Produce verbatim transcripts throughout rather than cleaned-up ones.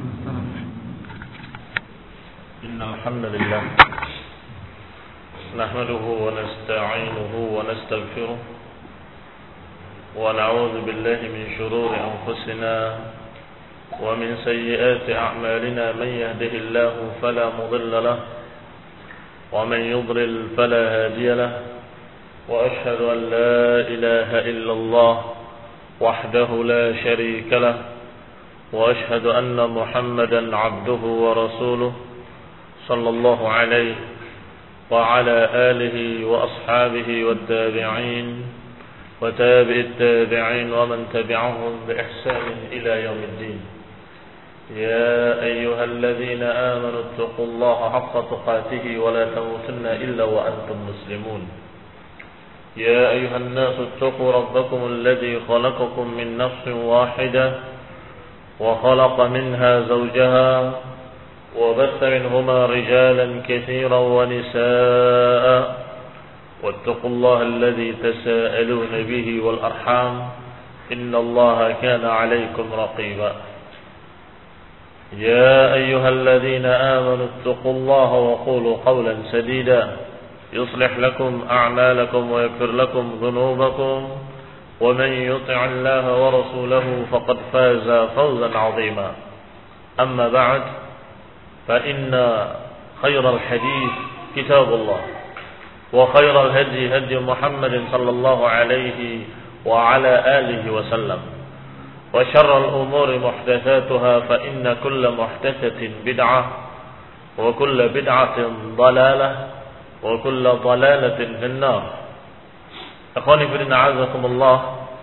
إن الحمد لله نحمده ونستعينه ونستغفره ونعوذ بالله من شرور أنفسنا ومن سيئات أعمالنا من يهده الله فلا مضل له ومن يضلل فلا هادي له وأشهد أن لا إله إلا الله وحده لا شريك له وأشهد أن محمدا عبده ورسوله صلى الله عليه وعلى آله وأصحابه والتابعين وتابع التابعين ومن تبعهم بإحسان إلى يوم الدين. يا أيها الذين آمنوا اتقوا الله حق تقاته ولا تموتن إلا وأنتم مسلمون. يا أيها الناس اتقوا ربكم الذي خلقكم من نفس واحدة وخلق منها زوجها وبث منهما رجالا كثيرا ونساء واتقوا الله الذي تساءلون به والأرحام إن الله كان عليكم رقيبا. يا أيها الذين آمنوا اتقوا الله وقولوا قولا سديدا يصلح لكم أعمالكم ويغفر لكم ذنوبكم ومن يطع الله ورسوله فقد فاز فوزا عظيما. أما بعد فإن خير الحديث كتاب الله وخير الهدي هدي محمد صلى الله عليه وعلى آله وسلم وشر الأمور محدثاتها فإن كل محدثة بدعة وكل بدعة ضلالة وكل ضلالة في النار. Akhwani fillah a'azakumullah.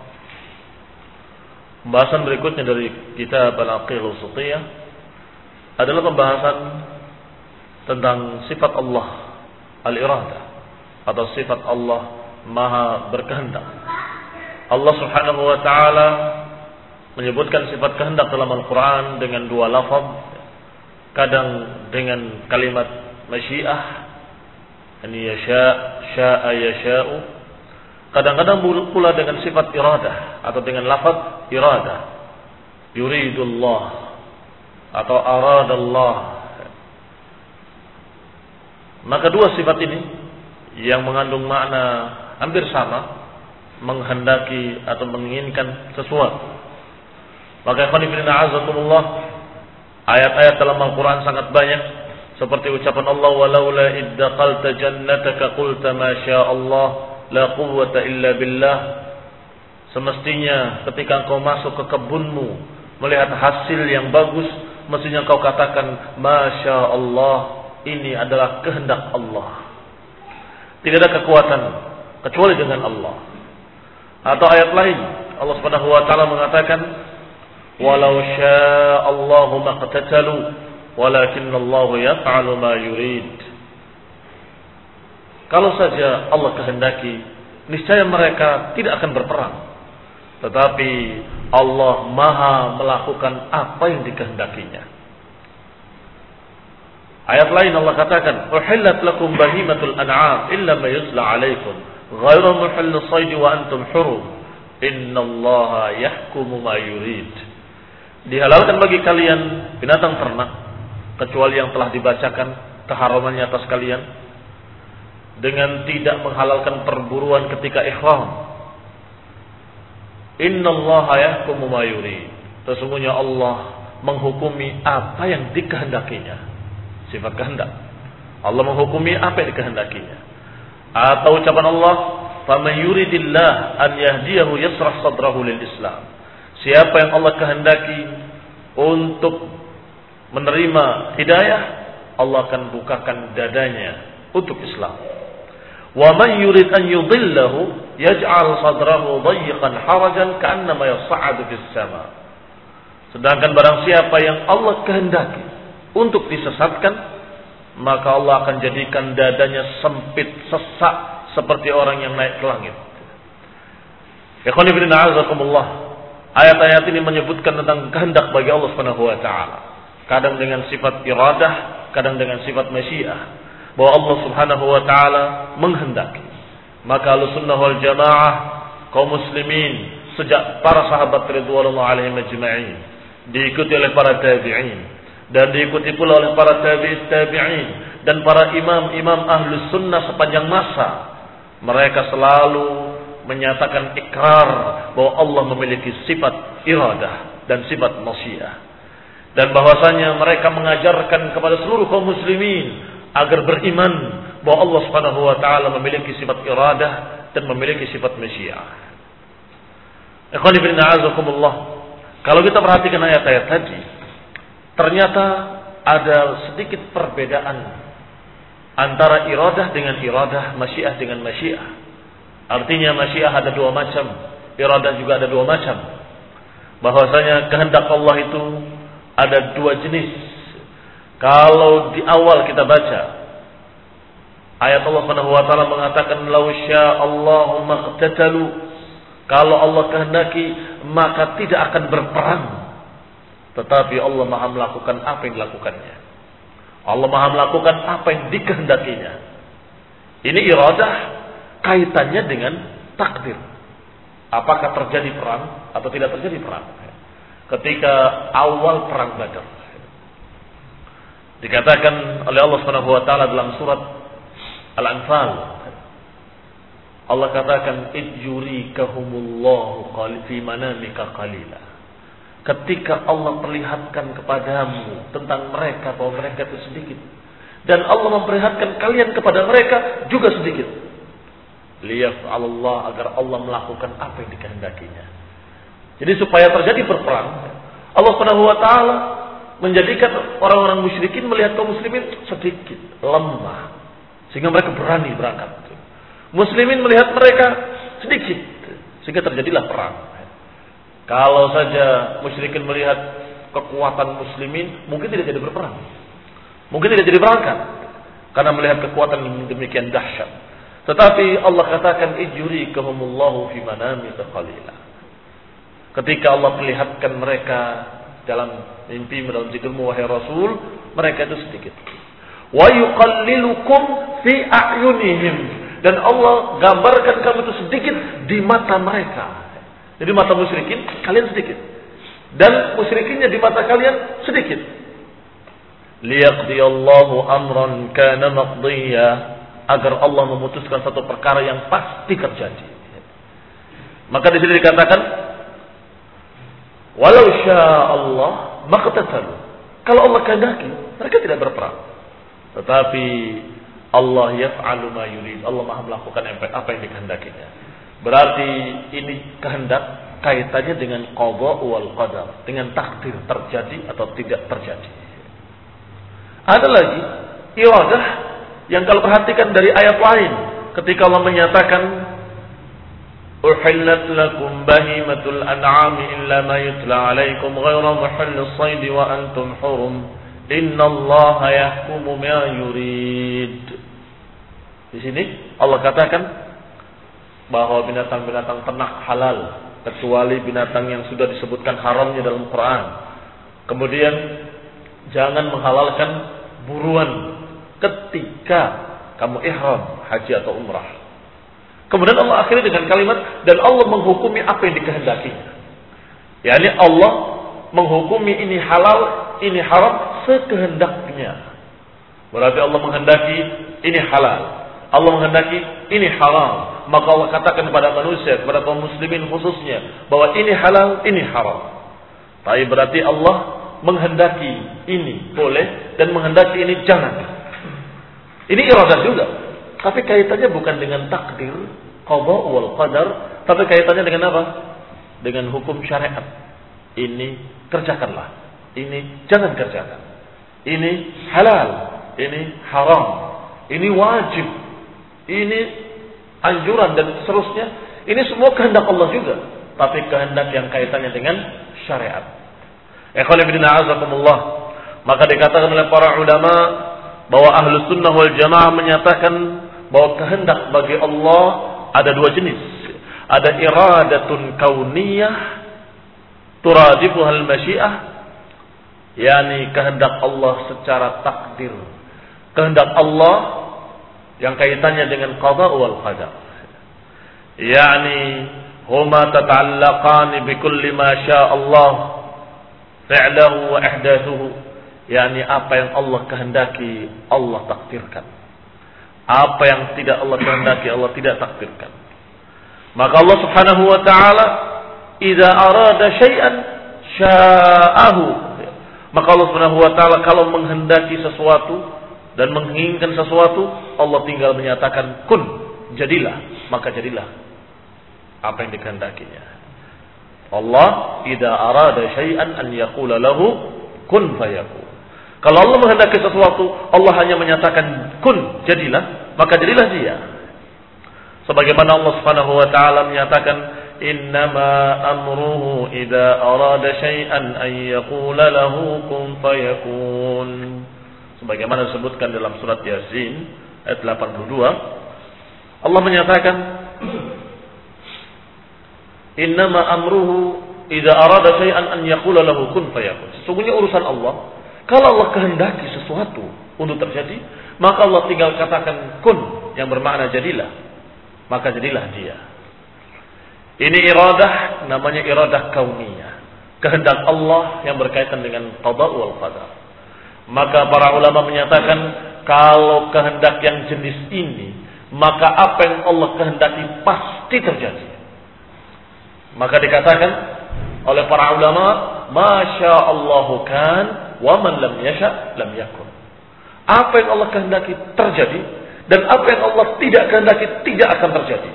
Pembahasan berikutnya dari kitab Al-Aqidah Al-Wasithiyah adalah pembahasan tentang sifat Allah al-iradah atau sifat Allah maha berkehendak. Allah Subhanahu wa taala menyebutkan sifat kehendak dalam Al-Qur'an dengan dua lafaz, kadang dengan kalimat masyiah, ani yasha, syaa yasha'u, kadang-kadang pula dengan sifat iradah atau dengan lafaz iradah, yuridullah atau aradallah. Maka dua sifat ini yang mengandung makna hampir sama, menghendaki atau menginginkan sesuatu. Maka ikhwan fillah a'azakumullah, ayat-ayat dalam Al-Qur'an sangat banyak seperti ucapan Allah, walaula iddaqalta jannataka qulta ma syaa Allah la quwwata illa billah. Semestinya ketika engkau masuk ke kebunmu melihat hasil yang bagus, mestinya kau katakan masya Allah, ini adalah kehendak Allah, tidak ada kekuatan kecuali dengan Allah. Atau ayat lain Allah Subhanahu wa taala mengatakan walau syaa Allahu maqtatalu walakinnallahu yaf'alu ma yurid. Kalau saja Allah kehendaki, niscaya mereka tidak akan berperang, tetapi Allah maha melakukan apa yang dikehendakinya. Ayat lain Allah katakan, uhillat lakum bahimatul an'am illa ma yusla alaikum ghairu muhillis sayd wa antum hurum innallaha yahkumu ma yurid. Dihalalkan bagi kalian binatang ternak kecuali yang telah dibacakan keharamannya atas kalian, dengan tidak menghalalkan perburuan ketika ihram. Innallaha yahkumu ma yurid. Sesungguhnya Allah menghukumi apa yang dikehendakinya. Sifat kehendak. Allah menghukumi apa yang dikehendakinya. Atau ucapan Allah, "Faman yuridillah an yahdiyahu yasrah sadrahu lil Islam." Siapa yang Allah kehendaki untuk menerima hidayah, Allah akan bukakan dadanya untuk Islam. Wa man yurid an yudillahu yaj'al sadrahu dayyqan harajan ka'annama yas'adu fis sama. Sedangkan barang siapa yang Allah kehendaki untuk disesatkan, maka Allah akan jadikan dadanya sempit, sesak seperti orang yang naik ke langit. Ikhwani fillah a'azakumullah. Ayat-ayat ini menyebutkan tentang kehendak bagi Allah Subhanahu wa taala. Kadang dengan sifat iradah, kadang dengan sifat masyiah. Bahwa Allah Subhanahu wa taala menghendaki. Maka Ahlussunnah wal Jamaah, kaum muslimin sejak para sahabat ridwanullah alaihim ajma'in diikuti oleh para tabi'in, dan diikuti pula oleh para tabi'in tabi'in dan para imam-imam ahlus sunnah sepanjang masa. Mereka selalu menyatakan ikrar bahwa Allah memiliki sifat iradah dan sifat masyiah, dan bahwasanya mereka mengajarkan kepada seluruh kaum muslimin agar beriman bahwa Allah Subhanahu wa taala memiliki sifat iradah dan memiliki sifat masyiah. Ikhwani fillah azakumullah. Kalau kita perhatikan ayat-ayat tadi, ternyata ada sedikit perbedaan antara iradah dengan iradah, masyiah dengan masyiah. Artinya masyiah ada dua macam, iradah juga ada dua macam. Bahwasanya kehendak Allah itu ada dua jenis. Kalau di awal kita baca ayat Allah Subhanahu wa taala mengatakan law sya'allahu maqtatalu, kalau Allah kehendaki maka tidak akan berperang. Tetapi Allah Maha melakukan apa yang dilakukannya. Allah Maha melakukan apa yang dikehendakinya. Ini iradah kaitannya dengan takdir. Apakah terjadi perang atau tidak terjadi perang? Ketika awal perang Badar, dikatakan oleh Allah Subhanahu wa taala dalam surat Al-Anfal, Allah katakan idjurikahumullahu fi manamika qalila. Ketika Allah perlihatkan kepadamu tentang mereka bahwa mereka itu sedikit, dan Allah memperlihatkan kalian kepada mereka juga sedikit, liyaf'alallah, agar Allah melakukan apa yang dikehendakinya. Jadi supaya terjadi perperang, Allah Subhanahu wa taala menjadikan orang-orang musyrikin melihat kaum muslimin sedikit, lemah, sehingga mereka berani berangkat. Muslimin melihat mereka sedikit, sehingga terjadilah perang. Kalau saja musyrikin melihat kekuatan muslimin, mungkin tidak jadi berperang, mungkin tidak jadi berangkat, karena melihat kekuatan yang demikian dahsyat. Tetapi Allah katakan ijurikahumullahu fi manamika qalila. Ketika Allah perlihatkan mereka dalam mimpi, dalam zikirmu wahai Rasul, mereka itu sedikit. Wa yuqallilukum fi a'yunihim, dan Allah gambarkan kamu itu sedikit di mata mereka. Jadi mata musyrikin kalian sedikit, dan musyrikinnya di mata kalian sedikit. Liyaqdiyallahu amran kana maqdiya, agar Allah memutuskan satu perkara yang pasti terjadi. Maka di sini dikatakan walau sya'allah maqtatalu. Kalau Allah kehendaki, mereka tidak berperang. Tetapi Allah yaf'alu ma yurid. Allah Maha melakukan apa yang dikehendakinya. Berarti ini kehendak kaitannya dengan qada wal qadar, dengan takdir terjadi atau tidak terjadi. Ada lagi iradah yang kalau perhatikan dari ayat lain, ketika Allah menyatakan uhillat lakum bahimatul an'ami illa ma yutla alaikum ghayra muhallis sayd wa antum hurum innallaha yahkumu ma yurid. Di sini Allah katakan bahwa binatang-binatang ternak halal kecuali binatang yang sudah disebutkan haramnya dalam Quran. Kemudian jangan menghalalkan buruan ketika kamu ihram haji atau umrah. Kemudian Allah akhiri dengan kalimat dan Allah menghukumi apa yang dikehendakinya. yakni Allah menghukumi ini halal, ini haram sekehendaknya. Berarti Allah menghendaki ini halal, Allah menghendaki ini haram. Maka Allah katakan kepada manusia, kepada kaum muslimin khususnya, bahwa ini halal, ini haram. Tapi berarti Allah menghendaki ini boleh dan menghendaki ini jangan. Ini iradah juga, tapi kaitannya bukan dengan takdir, qada wal qadar, tapi kaitannya dengan apa? Dengan hukum syariat. Ini kerjakanlah, ini jangan kerjakan. Ini halal, ini haram, ini wajib, ini anjuran dan seterusnya. Ini semua kehendak Allah juga, tapi kehendak yang kaitannya dengan syariat. Ikhwan fillah azakumullah. Maka dikatakan oleh para ulama bahwa ahlu sunnah wal jamaah menyatakan bahwa kehendak bagi Allah ada dua jenis. Ada iradatun kauniyah turadifuhal masyiah, yakni kehendak Allah secara takdir, kehendak Allah yang kaitannya dengan qada wal qadar, yakni huma tata'allaqan bi kulli ma syaa Allah fi'lahu wa ihdatsuhu, yakni apa yang Allah kehendaki Allah takdirkan. Apa yang tidak Allah kehendaki Allah tidak takdirkan. Maka Allah Subhanahu wa taala idza arada syai'an sya'ahu. Maka Allah Subhanahu wa taala kalau menghendaki sesuatu dan menginginkan sesuatu, Allah tinggal menyatakan kun, jadilah, maka jadilah apa yang dikehendakinya. Allah idza arada syai'an an yaqula lahu kun fayakun. Kalau Allah menghendaki sesuatu, Allah hanya menyatakan kun, jadilah, maka jadilah dia. Sebagaimana Allah Subhanahu wa taala menyatakan innama amruhu idza arada syai'an an yaqula lahu kun fayakun. Sebagaimana disebutkan dalam surat Yasin ayat delapan puluh dua, Allah menyatakan innama amruhu idza arada syai'an an yaqula lahu kun fayakun. Sesungguhnya urusan Allah, kalau Allah kehendaki sesuatu untuk terjadi, maka Allah tinggal katakan kun, yang bermakna jadilah, maka jadilah dia. Ini iradah, namanya iradah kauniyah, kehendak Allah yang berkaitan dengan qada wal qadar. Maka para ulama menyatakan kalau kehendak yang jenis ini, maka apa yang Allah kehendaki pasti terjadi. Maka dikatakan oleh para ulama, masya Allahu kan wa man lam yasha lam yakun. Apa yang Allah kehendaki terjadi, dan apa yang Allah tidak kehendaki tidak akan terjadi.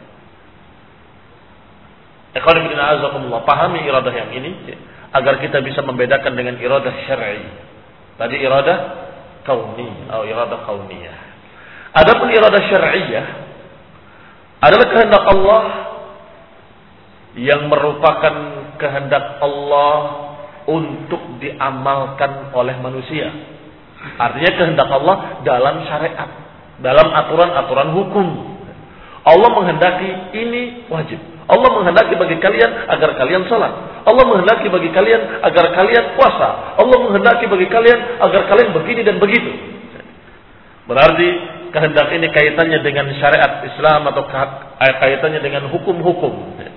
Ikhwan fillah azakumullah, pahami iradah yang ini agar kita bisa membedakan dengan iradah syar'i. Tadi iradah kauni atau iradah kauniyah. Adapun iradah syar'iyah adalah kehendak Allah yang merupakan kehendak Allah untuk diamalkan oleh manusia. Artinya kehendak Allah dalam syariat, dalam aturan-aturan hukum. Allah menghendaki ini wajib. Allah menghendaki bagi kalian agar kalian salat. Allah menghendaki bagi kalian agar kalian puasa. Allah menghendaki bagi kalian agar kalian begini dan begitu. Berarti kehendak ini kaitannya dengan syariat Islam atau kaitannya dengan hukum-hukum.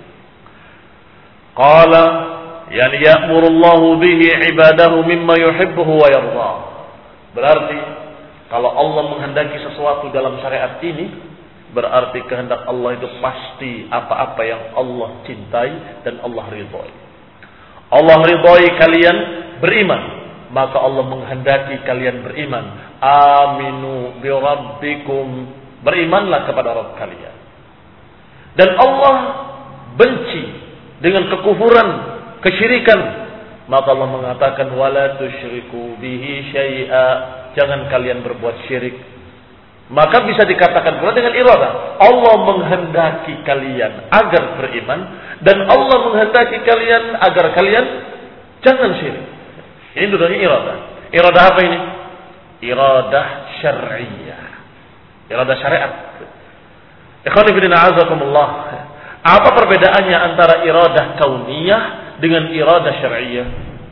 Qala yani ya'murullahu bihi ibadahu mimma yuhibbuhu wa yarda. Berarti kalau Allah menghendaki sesuatu dalam syariat ini, berarti kehendak Allah itu pasti apa-apa yang Allah cintai dan Allah ridhoi. Allah ridhoi kalian beriman, maka Allah menghendaki kalian beriman. Aminu bi rabbikum, berimanlah kepada Rabb kalian. Dan Allah benci dengan kekufuran, kesyirikan, maka Allah mengatakan wala tusyriku bihi syai'a, jangan kalian berbuat syirik. Maka bisa dikatakan pula dengan iradah, Allah menghendaki kalian agar beriman, dan Allah menghendaki kalian agar kalian jangan syirik. Ini dulunya iradah. Iradah apa ini? Iradah syar'iyah, iradah syariat. Ikhwan fillah azakumullah, apa perbedaannya antara iradah kauniyah dengan iradah syar'iyah?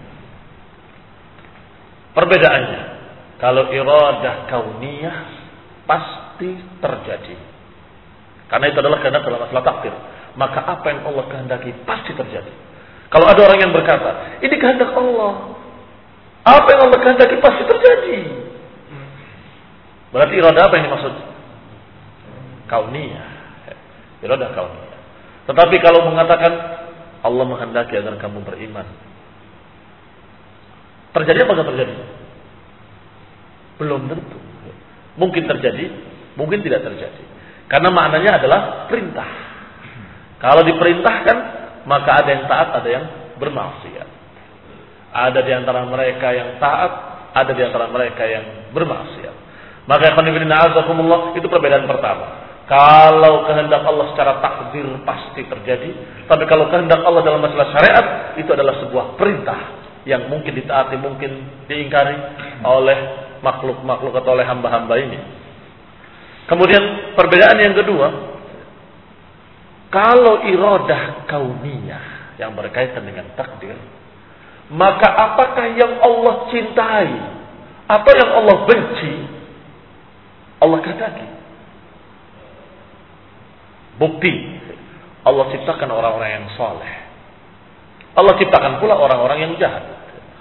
Perbedaannya, kalau iradah kauniyah pasti terjadi, karena itu adalah kehendak dalam masalah takdir. Maka apa yang Allah kehendaki pasti terjadi. Kalau ada orang yang berkata ini kehendak Allah, apa yang Allah kehendaki pasti terjadi, berarti iradah apa yang dimaksud? Kauniyah, iradah kauniyah. Tetapi kalau mengatakan Allah menghendaki agar kamu beriman, terjadi apa enggak terjadi? Belum tentu. Mungkin terjadi, mungkin tidak terjadi. Karena maknanya adalah perintah. Kalau diperintahkan, maka ada yang taat, ada yang bermaksiat. Ada di antara mereka yang taat, ada di antara mereka yang bermaksiat. Maka itu perbedaan pertama. Kalau kehendak Allah secara takdir pasti terjadi, tapi kalau kehendak Allah dalam masalah syariat, itu adalah sebuah perintah yang mungkin ditaati, mungkin diingkari oleh makhluk-makhluk atau oleh hamba-hamba ini. Kemudian perbedaan yang kedua, kalau iradah kauniyah yang berkaitan dengan takdir, maka apakah yang Allah cintai atau yang Allah benci, Allah kehendaki. Bukti, Allah ciptakan orang-orang yang saleh, Allah ciptakan pula orang-orang yang jahat.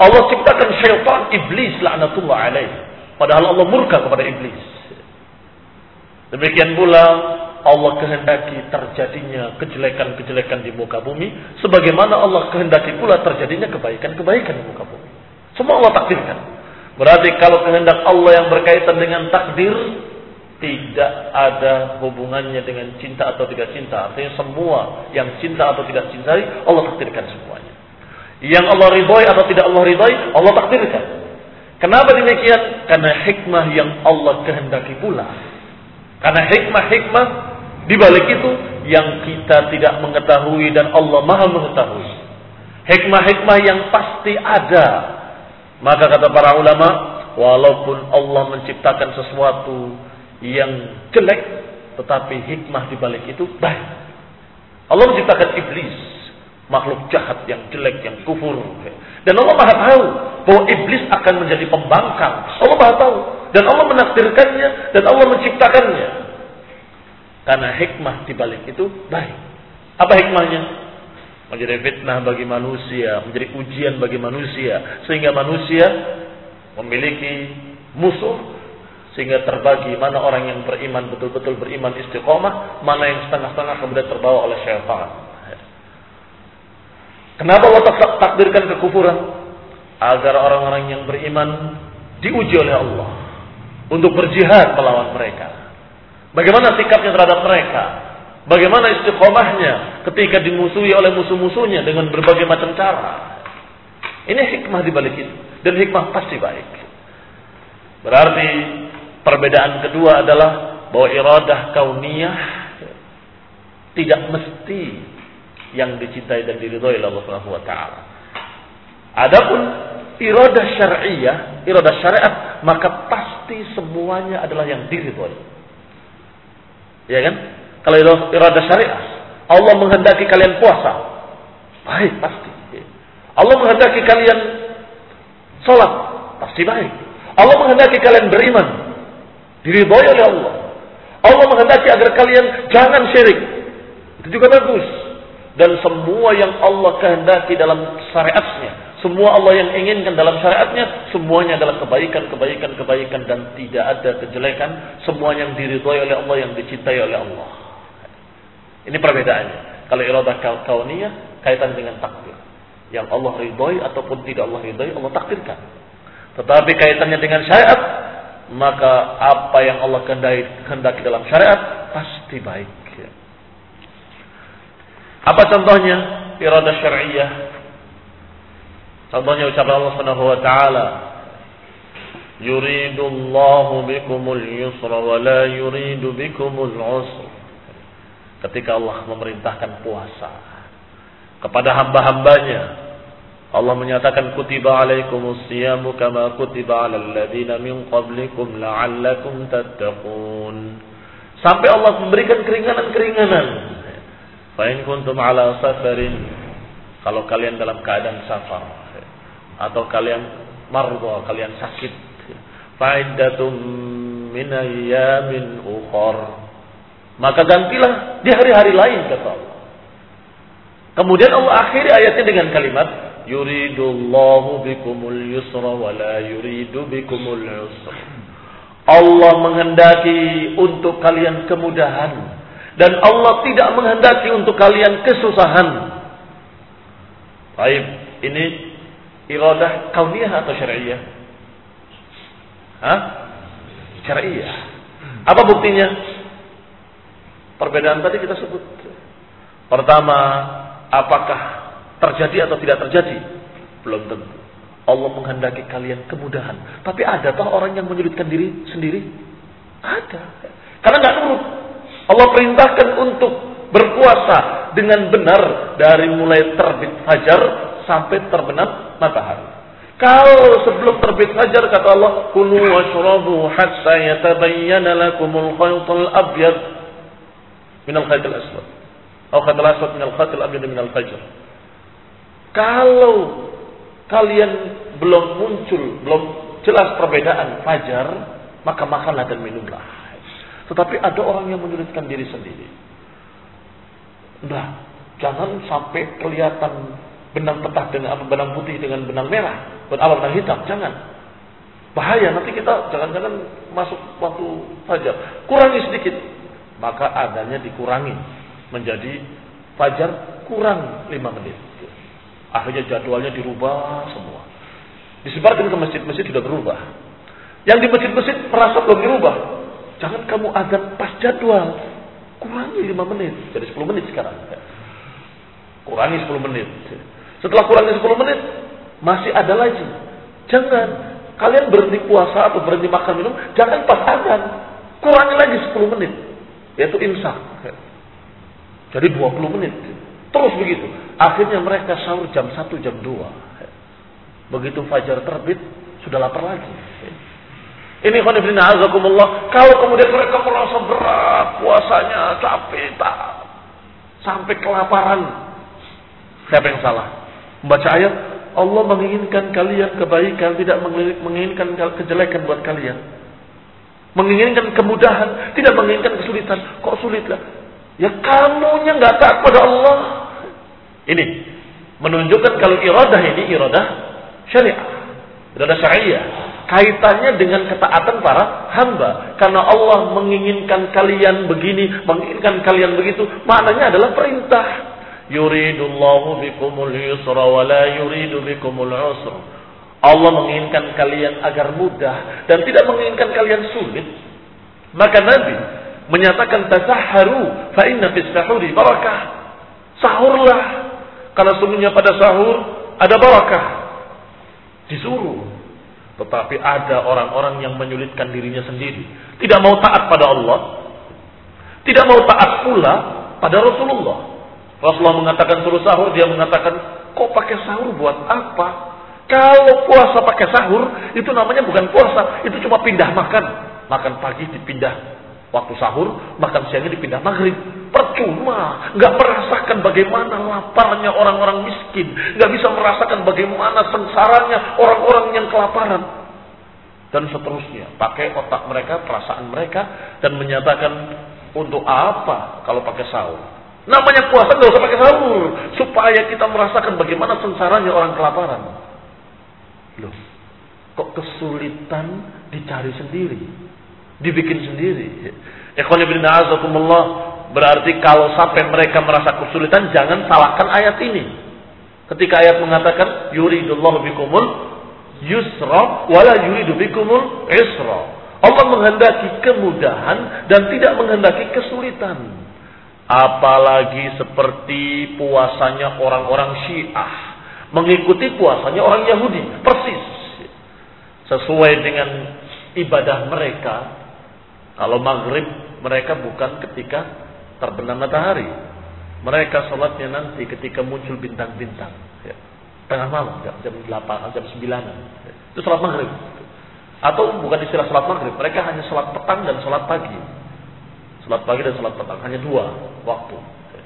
Allah ciptakan syaitan, iblis laknatullah alaih. Padahal Allah murka kepada iblis. Demikian pula Allah kehendaki terjadinya kejelekan-kejelekan di muka bumi, sebagaimana Allah kehendaki pula terjadinya kebaikan-kebaikan di muka bumi. Semua Allah takdirkan. Berarti kalau kehendak Allah yang berkaitan dengan takdir, tidak ada hubungannya dengan cinta atau tidak cinta. Artinya semua yang cinta atau tidak cintai, Allah takdirkan semuanya. Yang Allah ridhoi atau tidak Allah ridhoi, Allah takdirkan. Kenapa demikian? Karena hikmah yang Allah kehendaki pula. Karena hikmah-hikmah di balik itu yang kita tidak mengetahui dan Allah Maha mengetahui. Hikmah-hikmah yang pasti ada. Maka kata para ulama, walaupun Allah menciptakan sesuatu yang jelek, tetapi hikmah di balik itu baik. Allah menciptakan iblis, makhluk jahat yang jelek, yang kufur. Dan Allah Maha tahu bahwa iblis akan menjadi pembangkang. Allah Maha tahu. Dan Allah menakdirkannya, dan Allah menciptakannya. Karena hikmah di balik itu baik. Apa hikmahnya? Menjadi fitnah bagi manusia, menjadi ujian bagi manusia, sehingga manusia memiliki musuh, sehingga terbagi mana orang yang beriman, betul-betul beriman istiqomah, mana yang setengah-setengah kemudian terbawa oleh syaitan. Kenapa Allah takdirkan kekufuran? Agar orang-orang yang beriman diuji oleh Allah untuk berjihad melawan mereka. Bagaimana sikapnya terhadap mereka? Bagaimana istiqomahnya ketika dimusuhi oleh musuh-musuhnya dengan berbagai macam cara? Ini hikmah di balik itu, dan hikmah pasti baik. Berarti perbedaan kedua adalah bahwa iradah kauniyah tidak mesti yang dicintai dan diridhoi oleh Allah Subhanahu wa taala. Adapun iradah syar'iyyah, iradah syariat, maka pasti semuanya adalah yang diridhoi. Ya kan? Kalau iradah syariah, Allah menghendaki kalian puasa, baik pasti. Allah menghendaki kalian sholat, pasti baik. Allah menghendaki kalian beriman, diridhoi oleh Allah. Allah menghendaki agar kalian jangan syirik, itu juga bagus. Dan semua yang Allah kehendaki dalam syariatnya, semua Allah yang inginkan dalam syariatnya, semuanya adalah kebaikan, kebaikan, kebaikan, dan tidak ada kejelekan. Semua yang diridhoi oleh Allah, yang dicintai oleh Allah. Ini perbedaannya. Kalau iradah kauniyah kaitan dengan takdir, yang Allah ridhoi ataupun tidak Allah ridhoi, Allah takdirkan. Tetapi kaitannya dengan syariat, maka apa yang Allah kehendaki dalam syariat pasti baik. Apa contohnya iradah syar'iyyah? Contohnya ucapan Allah Subhanahu wa taala, yuridullahu bikumul yusra wa la yuridu bikumul usra. Ketika Allah memerintahkan puasa kepada hamba-hambanya, Allah menyatakan kutiba alaikumus siyamu kama kutiba alal ladzina min qablikum la'allakum tattaqun. Sampai Allah memberikan keringanan-keringanan. Fa in kuntum ala safarin, kalau kalian dalam keadaan safar atau kalian marḍa, kalian sakit, fa'iddatum min ayyamin ukhar, maka gantilah di hari-hari lain, kata Allah. Kemudian Allah akhiri ayatnya dengan kalimat yuridullahu bikumul yusra wa la yuridu bikumul usra. Allah menghendaki untuk kalian kemudahan, dan Allah tidak menghendaki untuk kalian kesusahan. Baik, ini iradah kauniyah atau syar'iyyah? Hah? Syar'iyyah. Apa buktinya? Perbedaan tadi kita sebut. Pertama, apakah terjadi atau tidak terjadi? Belum tentu. Allah menghendaki kalian kemudahan. Tapi ada toh orang yang menyulitkan diri sendiri? Ada. Karena nggak nurut. Allah perintahkan untuk berpuasa dengan benar dari mulai terbit fajar sampai terbenam matahari. Kalau sebelum terbit fajar kata Allah, kulu washrabu hatta yatabayyana lakumul khaytul abyad minal khaytil aswad, atau khaytil aswad minal khaytil abyad minal fajr. Kalau kalian belum muncul, belum jelas perbedaan fajar, maka makanlah dan minumlah. Tetapi ada orang yang menyulitkan diri sendiri. Nah, jangan sampai kelihatan benang petah dengan apa, benang putih dengan benang merah, apa benang hitam, jangan. Bahaya, nanti kita jangan-jangan masuk waktu fajar. Kurangi sedikit, maka adanya dikurangi menjadi fajar kurang lima menit. Akhirnya jadwalnya dirubah semua. Disebarkan ke masjid-masjid sudah berubah. Yang di masjid-masjid merasa belum dirubah. Jangan kamu azan pas jadwal. Kurangi lima menit. Jadi sepuluh menit sekarang. Kurangi sepuluh menit. Setelah kurangi sepuluh menit, masih ada lagi. Jangan. Kalian berhenti puasa atau berhenti makan minum, jangan pas azan. Kurangi lagi sepuluh menit. Yaitu imsak. Jadi dua puluh menit. Terus begitu. Akhirnya mereka sahur jam satu, jam dua. Begitu fajar terbit, sudah lapar lagi. Ini khonifina azakumullah. Kalau kemudian mereka merasa berat puasanya, capek, tak sampai kelaparan, siapa yang salah? Membaca ayat, Allah menginginkan kalian kebaikan, tidak menginginkan kejelekan buat kalian. Menginginkan kemudahan, tidak menginginkan kesulitan. Kok sulit lah? Ya kamunya nggak taat pada Allah. Ini menunjukkan kalau iradah ini iradah syariah, iradah syariah. Kaitannya dengan ketaatan para hamba. Karena Allah menginginkan kalian begini, menginginkan kalian begitu. Maknanya adalah perintah. Yuridullahu bikumul yusra wa la yuridu bikumul usra. Allah menginginkan kalian agar mudah dan tidak menginginkan kalian sulit. Maka Nabi menyatakan tasahharu fa inna fis sahuri barakah. Sahurlah karena sungguhnya pada sahur ada barakah. Disuruh. Tetapi ada orang-orang yang menyulitkan dirinya sendiri. Tidak mau taat pada Allah. Tidak mau taat pula pada Rasulullah. Rasulullah mengatakan suruh sahur. Dia mengatakan, kok pakai sahur buat apa? Kalau puasa pakai sahur, itu namanya bukan puasa. Itu cuma pindah makan. Makan pagi dipindah waktu sahur. Makan siangnya dipindah maghrib. Percuma, nggak merasakan bagaimana laparnya orang-orang miskin, nggak bisa merasakan bagaimana sengsaranya orang-orang yang kelaparan, dan seterusnya. Pakai otak mereka, perasaan mereka, dan menyatakan untuk apa kalau pakai sahur? Namanya puasa nggak usah pakai sahur, supaya kita merasakan bagaimana sengsaranya orang kelaparan. Loh, kok kesulitan dicari sendiri, dibikin sendiri? Ikhwan fillah azakumullah. Berarti kalau sampai mereka merasa kesulitan, jangan salahkan ayat ini. Ketika ayat mengatakan yuridullahu bikumul yusra wala yuridu bikumul isra. Allah menghendaki kemudahan dan tidak menghendaki kesulitan. Apalagi seperti puasanya orang-orang Syiah, mengikuti puasanya orang Yahudi, persis sesuai dengan ibadah mereka. Kalau maghrib mereka bukan ketika terbenam matahari. Mereka sholatnya nanti ketika muncul bintang-bintang, ya. Tengah malam, jam delapan, jam sembilan. Ya. Itu sholat maghrib. Atau bukan istilah sholat maghrib, mereka hanya sholat petang dan sholat pagi. Sholat pagi dan sholat petang, hanya dua waktu.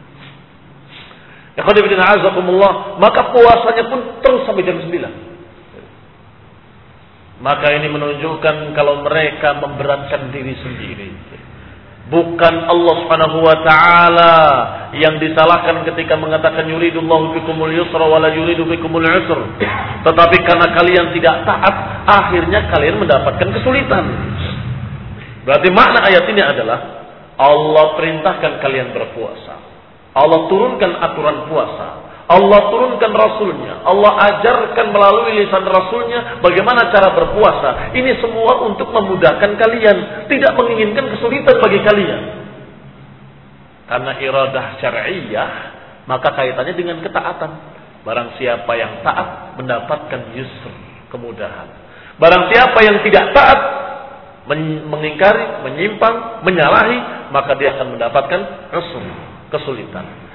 Ya. Maka puasanya pun terus sampai jam sembilan. Ya. Maka ini menunjukkan kalau mereka memberatkan diri sendiri. Bukan Allah Subhanahu wa taala yang disalahkan ketika mengatakan yuridullahu bikumul yusra wala yuridu bikumul usra. Tetapi karena kalian tidak taat, akhirnya kalian mendapatkan kesulitan. Berarti makna ayat ini adalah Allah perintahkan kalian berpuasa. Allah turunkan aturan puasa. Allah turunkan Rasulnya. Allah ajarkan melalui lisan Rasulnya bagaimana cara berpuasa. Ini semua untuk memudahkan kalian. Tidak menginginkan kesulitan bagi kalian. Karena iradah syariah, maka kaitannya dengan ketaatan. Barang siapa yang taat mendapatkan yusr, kemudahan. Barang siapa yang tidak taat, mengingkari, menyimpang, menyalahi, maka dia akan mendapatkan usr, kesulitan.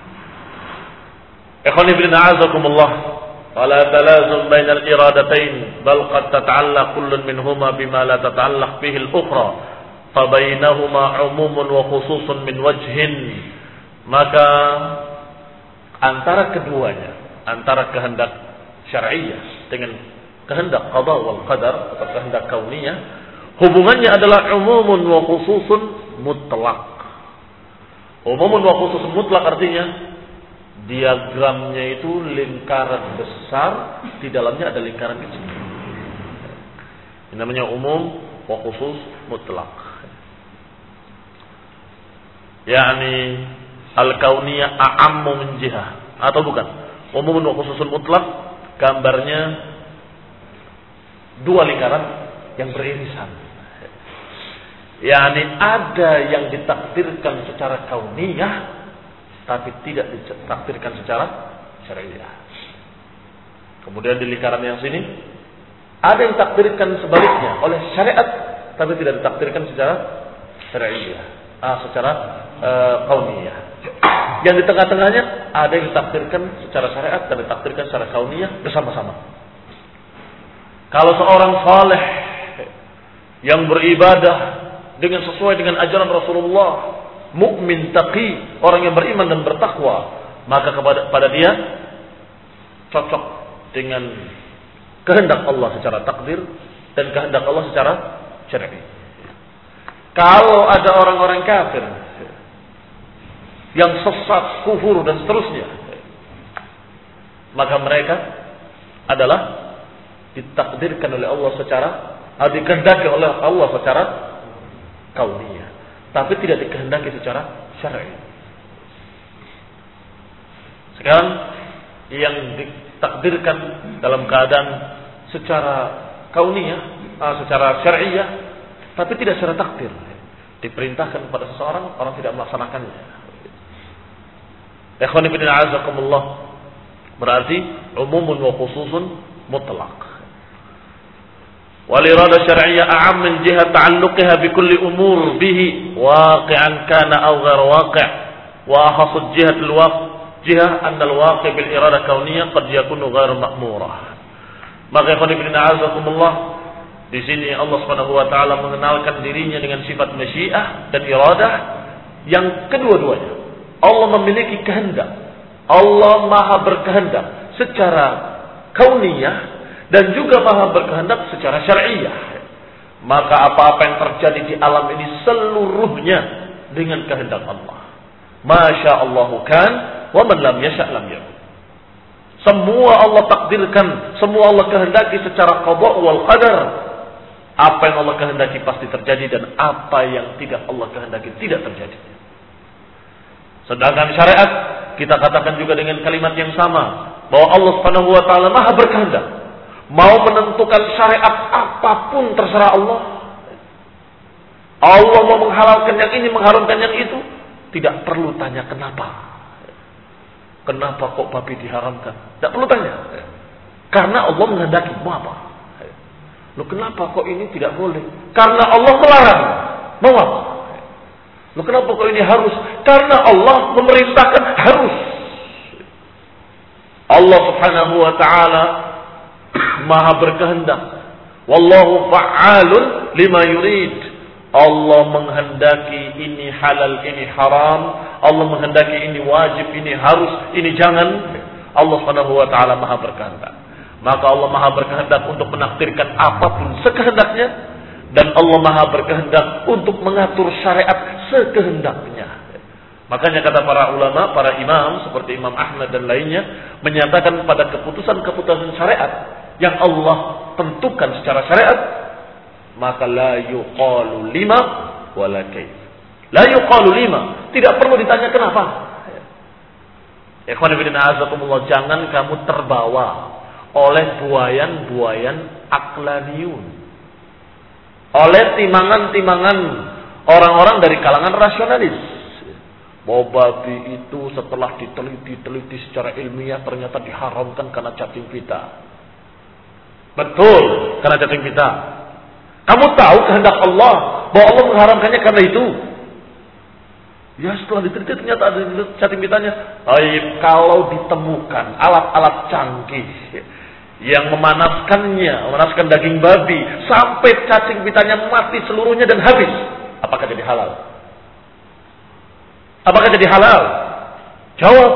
Ikhwani fillah a'azakumullah. Wala talazum bainal iradatain bal qad tata'allaq kullun minhuma bima la tata'allaq bihi al-ukhra fa bainahuma 'umumun wa khususun min wajhin. Maka antara keduanya, antara kehendak syar'iyyah dengan kehendak qada wal qadar atau kehendak kauniyah, hubungannya adalah umumun wa khususun mutlak. Umumun wa khususun mutlak artinya Diagramnya itu lingkaran besar, di dalamnya ada lingkaran kecil. Ini namanya umum wa khusus mutlak. Yani al-kauniyah a'ammu min jihah, atau bukan? Umum wa khususul mutlak gambarnya dua lingkaran yang beririsan. Yani ada yang ditakdirkan secara kauniyah tapi tidak ditakdirkan secara syariah. Kemudian di lingkaran yang sini ada yang ditakdirkan sebaliknya oleh syariat tapi tidak ditakdirkan secara syariah, ah, secara uh, kauniyah. Yang di tengah-tengahnya ada yang ditakdirkan secara syariat dan ditakdirkan secara kauniyah bersama-sama. Kalau seorang saleh yang beribadah dengan sesuai dengan ajaran Rasulullah, mukmin taqi, orang yang beriman dan bertakwa, maka kepada pada dia cocok dengan kehendak Allah secara takdir dan kehendak Allah secara syar'i. Kalau ada orang-orang kafir yang sesat, kufur dan seterusnya, maka mereka adalah ditakdirkan oleh Allah secara, atau dikehendaki oleh Allah secara kauniyah, tapi tidak dikehendaki secara syar'i. Sekarang yang ditakdirkan dalam keadaan secara kauniyah, secara syar'iyah, tapi tidak secara takdir, diperintahkan kepada seseorang, orang tidak melaksanakannya. Ikhwan fillah a'azakumullah, berarti umumun wa khususun mutlaq. والإرادة الشرعية أعم من جهة تعلقها بكل أمور به واقعا كان أو غير واقع وأخص الجهة الواقع جهة أن الواقع بالإرادة الكونية قد يكون غير مأمورة. Maka ikhwan fillah a'azakumullah, di sini Allah Subhanahu wa taala mengenalkan dirinya dengan sifat masyiah dan iradah yang kedua-duanya. Allah memiliki kehendak. Allah Maha berkehendak secara kauniyah dan juga Maha berkehendak secara syar'iyah. Maka apa-apa yang terjadi di alam ini seluruhnya dengan kehendak Allah. Masya Allahu kan, wa man lam yasha' lam yakun. Semua Allah takdirkan, semua Allah kehendaki secara qada wal qadar. Apa yang Allah kehendaki pasti terjadi dan apa yang tidak Allah kehendaki tidak terjadi. Sedangkan syariat kita katakan juga dengan kalimat yang sama, bahwa Allah Subhanahu wa taala Maha berkehendak. Mau menentukan syariat apapun terserah Allah. Allah mau menghalalkan yang ini, mengharamkan yang itu, tidak perlu tanya kenapa. Kenapa kok babi diharamkan? Tidak perlu tanya. Karena Allah menghendaki. Mau apa? Loh, kenapa kok ini tidak boleh? Karena Allah melarang. Mau apa? Loh, kenapa kok ini harus? Karena Allah memerintahkan harus. Allah Subhanahu wa taala Maha berkehendak. Wallahu fa'alun lima yurid. Allah menghendaki ini halal, ini haram. Allah menghendaki ini wajib, ini harus, ini jangan. Allah Subhanahu wa taala Maha berkehendak. Maka Allah Maha berkehendak untuk menakdirkan apapun sekehendaknya, dan Allah Maha berkehendak untuk mengatur syariat sekehendaknya. Makanya kata para ulama, para imam seperti Imam Ahmad dan lainnya menyatakan pada keputusan-keputusan syariat yang Allah tentukan secara syariat, maka la yuqalu lima wala kaif. La yuqalu lima, tidak perlu ditanya kenapa. Ikhwan fillah a'azakumullah, jangan kamu terbawa oleh buayan-buayan aqlaniyun, oleh timangan-timangan orang-orang dari kalangan rasionalis. Bahwa babi itu setelah diteliti-teliti secara ilmiah ternyata diharamkan karena cacing pita. Betul, karena cacing pita. Kamu tahu kehendak Allah bahwa Allah mengharamkannya karena itu. Ya, setelah diteliti ternyata ada cacing pitanya. Baik, kalau ditemukan alat-alat canggih yang memanaskannya, memanaskan daging babi sampai cacing pitanya mati seluruhnya dan habis, apakah jadi halal? Apakah jadi halal? Jawab,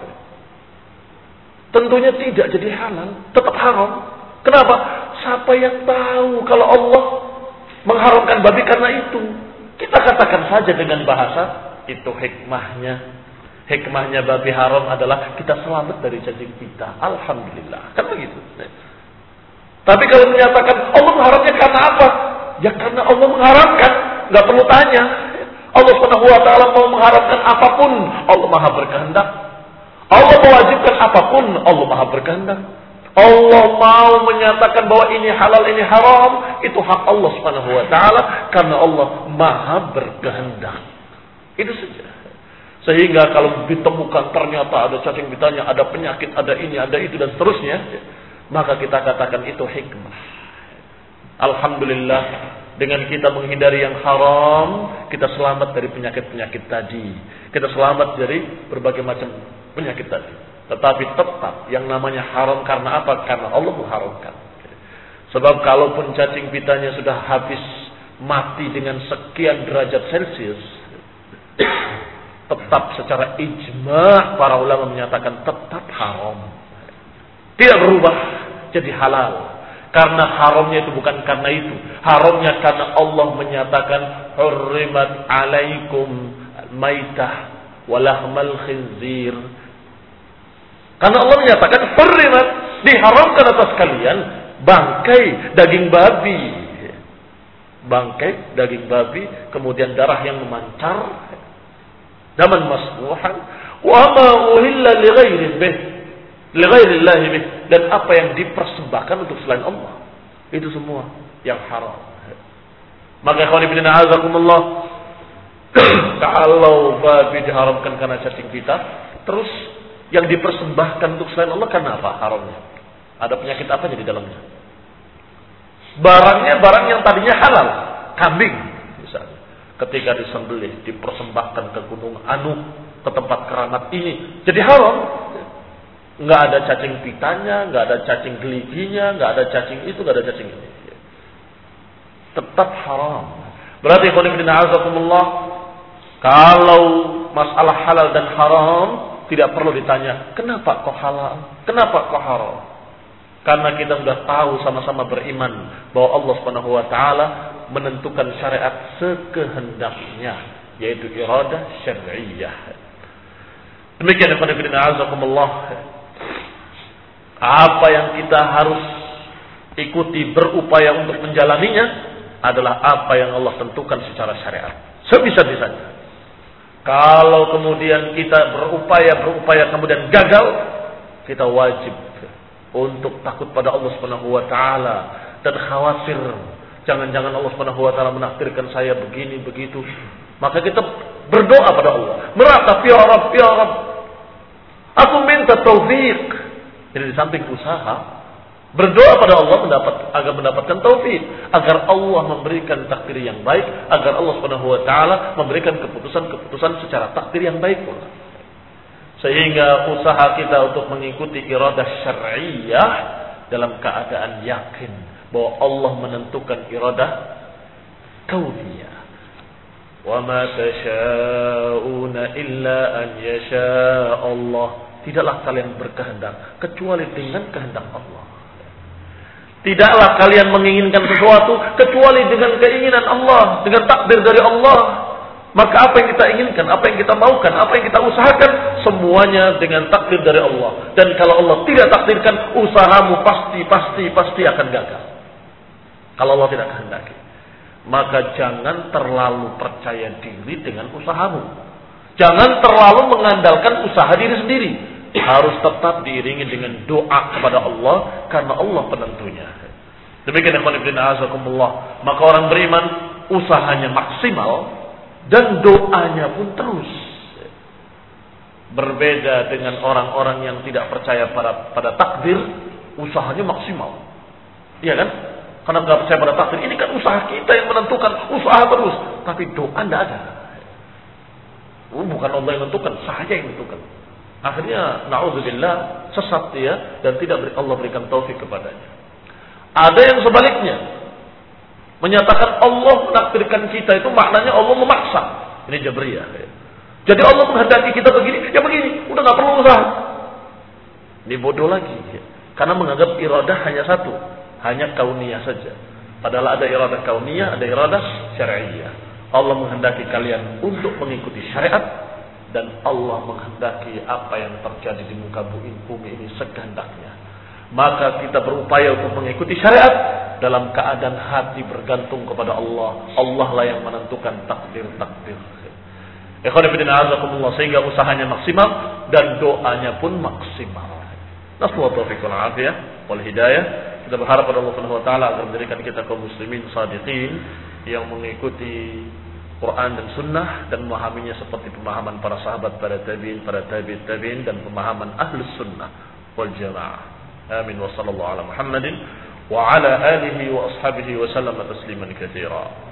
tentunya tidak jadi halal, tetap haram. Kenapa? Siapa yang tahu kalau Allah mengharamkan babi karena itu? Kita katakan saja dengan bahasa, itu hikmahnya. Hikmahnya babi haram adalah kita selamat dari cacing pita. Alhamdulillah. Kan begitu. Tapi kalau menyatakan Allah mengharamnya karena apa? Ya karena Allah mengharamkan. Gak perlu tanya. Allah subhanahu wa taala mau mengharamkan apapun, Allah maha berkehendak. Allah mewajibkan apapun, Allah maha berkehendak. Allah mau menyatakan bahwa ini halal, ini haram, itu hak Allah subhanahu wa ta'ala, karena Allah maha berkehendak. Itu saja. Sehingga kalau ditemukan ternyata ada cacing pitanya, ada penyakit, ada ini, ada itu, dan seterusnya, maka kita katakan itu hikmah. Alhamdulillah, dengan kita menghindari yang haram, kita selamat dari penyakit-penyakit tadi. Kita selamat dari berbagai macam penyakit tadi. Tetapi tetap yang namanya haram karena apa? Karena Allah mengharamkan. Sebab kalaupun cacing pitanya sudah habis mati dengan sekian derajat Celcius, tetap secara ijma' para ulama menyatakan tetap haram. Tidak berubah jadi halal. Karena haramnya itu bukan karena itu. Haramnya karena Allah menyatakan hurrimat alaikum maitah walahmal khinzir. Karena Allah menyatakan hurrimat, diharamkan atas kalian bangkai daging babi. Bangkai daging babi, kemudian darah yang memancar, daman masfuhan, wa ma uhilla li ghairi bih, li ghairi Allah bih, dan apa yang dipersembahkan untuk selain Allah. Itu semua yang haram. Maka ikhwan fillah a'azakumullah, kalau babi diharamkan karena cacing pita, terus yang dipersembahkan untuk selain Allah karena apa haramnya? Ada penyakit apa di dalamnya? Barangnya barang yang tadinya halal, kambing misalnya, ketika disembelih dipersembahkan ke gunung anu, ke tempat keramat ini, jadi haram. Nggak ada cacing pitanya, nggak ada cacing geliginya, nggak ada cacing itu, nggak ada cacing ini. Tetap haram. Berarti azakumullah, kalau masalah halal dan haram tidak perlu ditanya, kenapa kok halal? Kenapa kok haram? Karena kita sudah tahu sama-sama beriman bahwa Allah Subhanahu wa taala menentukan syariat sekehendaknya, yaitu iradah syar'iyyah. Demikian ikhwan azakumullah. Apa yang kita harus ikuti, berupaya untuk menjalaninya adalah apa yang Allah tentukan secara syariat. Sebisa-bisanya. Kalau kemudian kita berupaya berupaya kemudian gagal, kita wajib untuk takut pada Allah Subhanahu wa taala dan khawatir jangan-jangan Allah Subhanahu wa taala menakdirkan saya begini begitu. Maka kita berdoa pada Allah, meratap ya Rabb, ya Rabb, aku minta taufik. Jadi di samping usaha, berdoa pada Allah mendapat agar mendapatkan taufik, agar Allah memberikan takdir yang baik, agar Allah Subhanahu wa taala memberikan keputusan-keputusan secara takdir yang baik pula. Sehingga usaha kita untuk mengikuti iradah syar'iyyah dalam keadaan yakin bahwa Allah menentukan iradah kauniyah. Wa ma tasha'una illa an yasha Allah. Tidaklah kalian berkehendak kecuali dengan kehendak Allah. Tidaklah kalian menginginkan sesuatu kecuali dengan keinginan Allah, dengan takdir dari Allah. Maka apa yang kita inginkan, apa yang kita maukan, apa yang kita usahakan, semuanya dengan takdir dari Allah. Dan kalau Allah tidak takdirkan, usahamu pasti, pasti, pasti akan gagal. Kalau Allah tidak kehendaki. Maka jangan terlalu percaya diri dengan usahamu. Jangan terlalu mengandalkan usaha diri sendiri. Harus tetap diiringi dengan doa kepada Allah, karena Allah penentunya. Demikian ikhwan fillah azakumullah. Maka orang beriman usahanya maksimal dan doanya pun terus. Berbeda dengan orang-orang yang tidak percaya pada pada takdir, usahanya maksimal. Iya kan? Karena tidak percaya pada takdir, ini kan usaha kita yang menentukan, usaha terus, tapi doa tidak ada. Oh, bukan Allah yang menentukan, saya yang menentukan. Akhirnya na'udzubillah sesat dia dan tidak Allah berikan taufik kepadanya. Ada yang sebaliknya, menyatakan Allah menakdirkan kita itu maknanya Allah memaksa. Ini Jabriyah. Jadi Allah menghendaki kita begini, ya begini, udah nggak perlu usaha. Ini bodoh lagi, karena menganggap iradah hanya satu, hanya kauniyah saja. Padahal ada iradah kauniyah, ada iradah syar'iyyah. Allah menghendaki kalian untuk mengikuti syariat, dan Allah menghendaki apa yang terjadi di muka bumi ini sekehendaknya. Maka kita berupaya untuk mengikuti syariat dalam keadaan hati bergantung kepada Allah. Allah lah yang menentukan takdir-takdir. Ikhwan fillah azakumullah, sehingga usahanya maksimal dan doanya pun maksimal. Nasallahu taufiq wal afiyah wal hidayah. Kita berharap pada Allah Subhanahu wa taala agar menjadikan kita kaum muslimin shadiqin yang mengikuti Quran dan Sunnah dan memahaminya seperti pemahaman para sahabat, para tabi'in, para tabi'it tabi'in dan pemahaman ahlus sunnah wal jamaah. Amin wa sallallahu ala Muhammadin wa ala alihi wa ashabihi wa sallam tasliman katsira.